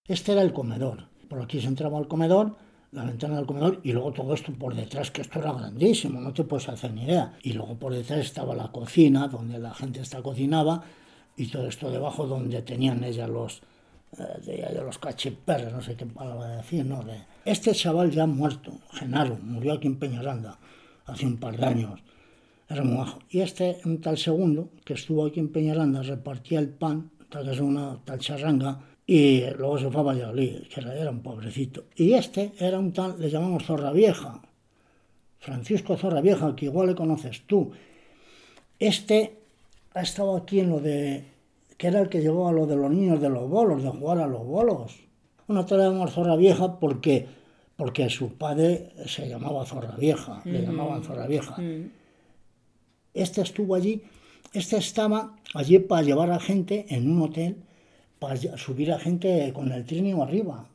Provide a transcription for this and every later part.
Este era el comedor. Por aquí se entraba al comedor, la ventana del comedor, y luego todo esto por detrás, que esto era grandísimo, no te puedes hacer ni idea. Y luego por detrás estaba la cocina, donde la gente cocinaba, y todo esto debajo donde tenían ellas los cachiperres, no sé qué palabra decir, ¿no? Este chaval ya muerto, Genaro, murió aquí en Peñaranda hace un par de años. Era muy bajo. Y este, un tal segundo, que estuvo aquí en Peñaranda, repartía el pan, tal que es una tal charranga, y luego se fue a Valladolid, que era un pobrecito. Y este era un tal, le llamamos Zorra Vieja, Francisco Zorra Vieja, que igual le conoces tú. Este ha estado aquí en lo de, que era el que llevaba lo de los niños de los bolos, de jugar a los bolos. Una tal le llamamos Zorra Vieja porque su padre se llamaba Zorra Vieja, le llamaban Zorra Vieja. Este estuvo allí, este estaba allí para llevar a gente en un hotel, para subir a gente con el trineo arriba,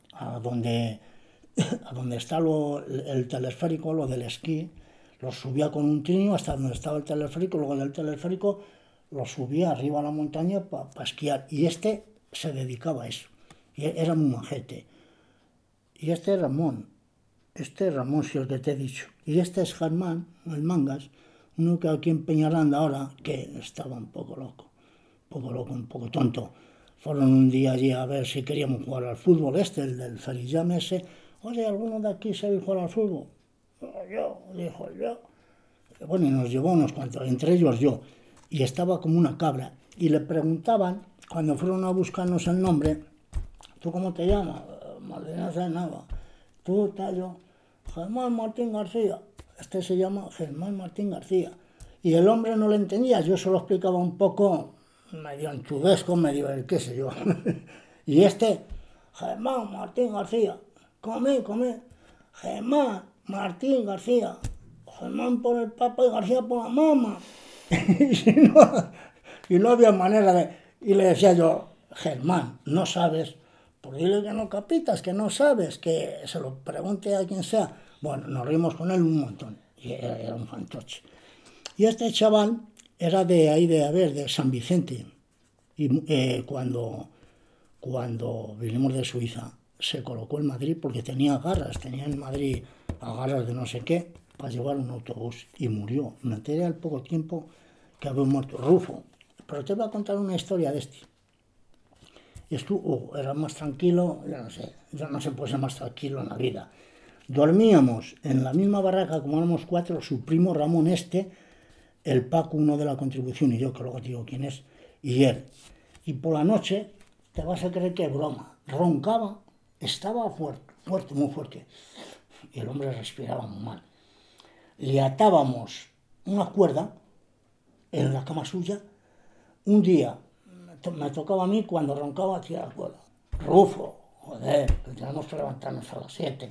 a donde está el telesférico, lo del esquí. Los subía con un trineo hasta donde estaba el telesférico, luego del telesférico los subía arriba a la montaña para esquiar. Y este se dedicaba a eso, y era muy majete. Y este Ramón, sí, el que te he dicho. Y este es Germán, el Mangas, uno que aquí en Peñaranda ahora, que estaba un poco loco, un poco tonto. Fueron un día allí a ver si queríamos jugar al fútbol, el del Felillame ese. Oye, ¿alguno de aquí sabe jugar al fútbol? Dijo yo. Bueno, y nos llevó unos cuantos, entre ellos yo. Y estaba como una cabra. Y le preguntaban, cuando fueron a buscarnos el nombre, ¿tú cómo te llamas? Maldita sea nada. Tú, tallo, Germán Martín García. Este se llama Germán Martín García. Y el hombre no le entendía, yo se lo explicaba un poco, medio en chudesco, medio el qué sé yo. Y este, Germán Martín García, come, Germán Martín García, Germán por el papa y García por la mama. y no había manera de... Y le decía yo, Germán, no sabes, pues dile que no capitas, que no sabes, que se lo pregunte a quien sea. Bueno, nos rimos con él un montón, y era un fantoche. Y este chaval era de ahí de San Vicente. Y cuando vinimos de Suiza, se colocó en Madrid porque tenía en Madrid agarras de no sé qué, para llevar un autobús, y murió. Me enteré al poco tiempo que había muerto Rufo. Pero te voy a contar una historia de este. Era más tranquilo, yo no sé puede ser más tranquilo en la vida. Dormíamos en la misma barraca, como éramos 4, su primo Ramón el Paco, uno de la contribución, y yo, que luego te digo quién es, y él. Y por la noche, te vas a creer que es broma, roncaba, estaba fuerte, muy fuerte. Y el hombre respiraba muy mal. Le atábamos una cuerda en la cama suya. Un día me tocaba a mí, cuando roncaba, tirar la cuerda. Rufo, joder, que tenemos que levantarnos a las 7.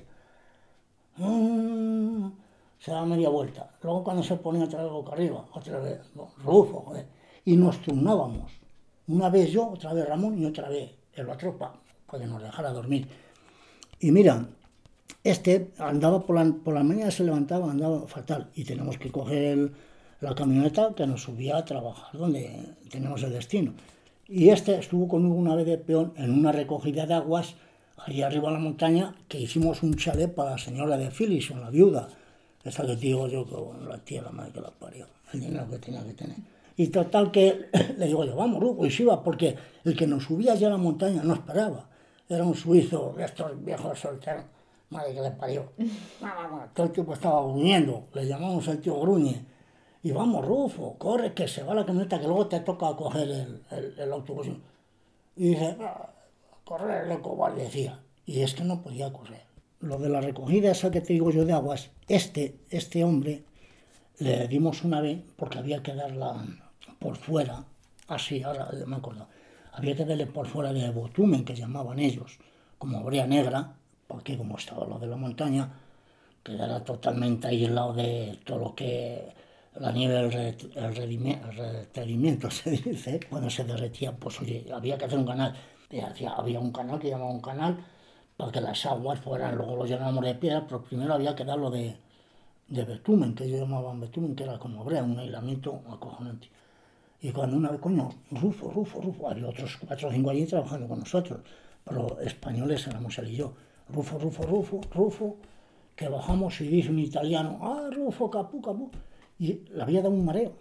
Se daba media vuelta. Luego cuando se ponía otra vez boca arriba, otra vez, Rufo, joder. Y nos turnábamos. Una vez yo, otra vez Ramón y otra vez el otro para que nos dejara dormir. Y mira, este andaba por la mañana, se levantaba, andaba fatal. Y tenemos que coger la camioneta que nos subía a trabajar donde teníamos el destino. Y este estuvo conmigo una vez de peón en una recogida de aguas ahí arriba en la montaña, que hicimos un chalet para la señora de Philipson, la viuda. Esa que te digo yo, que la tía, la madre que la parió, el dinero que tenía que tener. Y total que le digo yo, vamos, Rufo, y se iba, porque el que nos subía ya a la montaña no esperaba. Era un suizo de estos viejos solteros, madre que le parió. Todo el tiempo estaba gruñendo, le llamamos el tío Gruñe. Y vamos, Rufo, corre, que se va la camioneta, que luego te toca coger el autobús. Y dice, correr, loco, vale, decía. Y es que no podía correr. Lo de la recogida esa que te digo yo de aguas, este hombre le dimos una vez, porque había que darla por fuera, así, ahora me acuerdo, había que darle por fuera de Botumen, que llamaban ellos, como brea negra, porque como estaba lo de la montaña, que era totalmente aislado de todo lo que la nieve, el retenimiento se dice, cuando se derretía, pues oye, había que hacer un canal. Había un canal que llamaba un canal para que las aguas fueran, luego lo llenábamos de piedra, pero primero había que darlo de betumen, que ellos llamaban betumen, que era como brea, un aislamiento acojonante. Y cuando una vez, coño, Rufo, había otros 4 o 5 allí trabajando con nosotros. pero españoles éramos él y yo. Rufo, Rufo, Rufo, Rufo, que bajamos y dice un italiano, ah, Rufo, capú, capú. Y le había dado un mareo,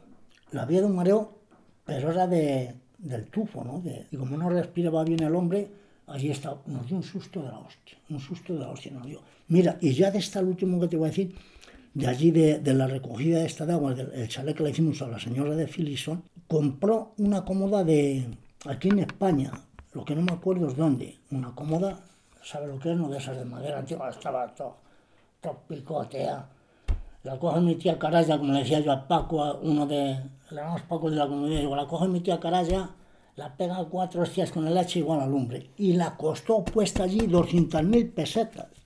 pero era del tufo, ¿no? Y como no respiraba bien el hombre, allí está, nos dio un susto de la hostia, nos dio. Mira, y ya de esta, el último que te voy a decir, de allí de la recogida de esta de agua, el chalet que le hicimos a la señora de Filison, compró una cómoda aquí en España, lo que no me acuerdo es dónde, una cómoda, ¿sabe lo que es? No de esas de madera antigua, estaba todo picotea. La coge mi tía Caraya, como le decía yo a Paco, le llamamos Paco de la comunidad, digo, la coge mi tía Caraya, la pega 4 hostias con el hacha igual al lumbre. Y la costó puesta allí 200.000 pesetas.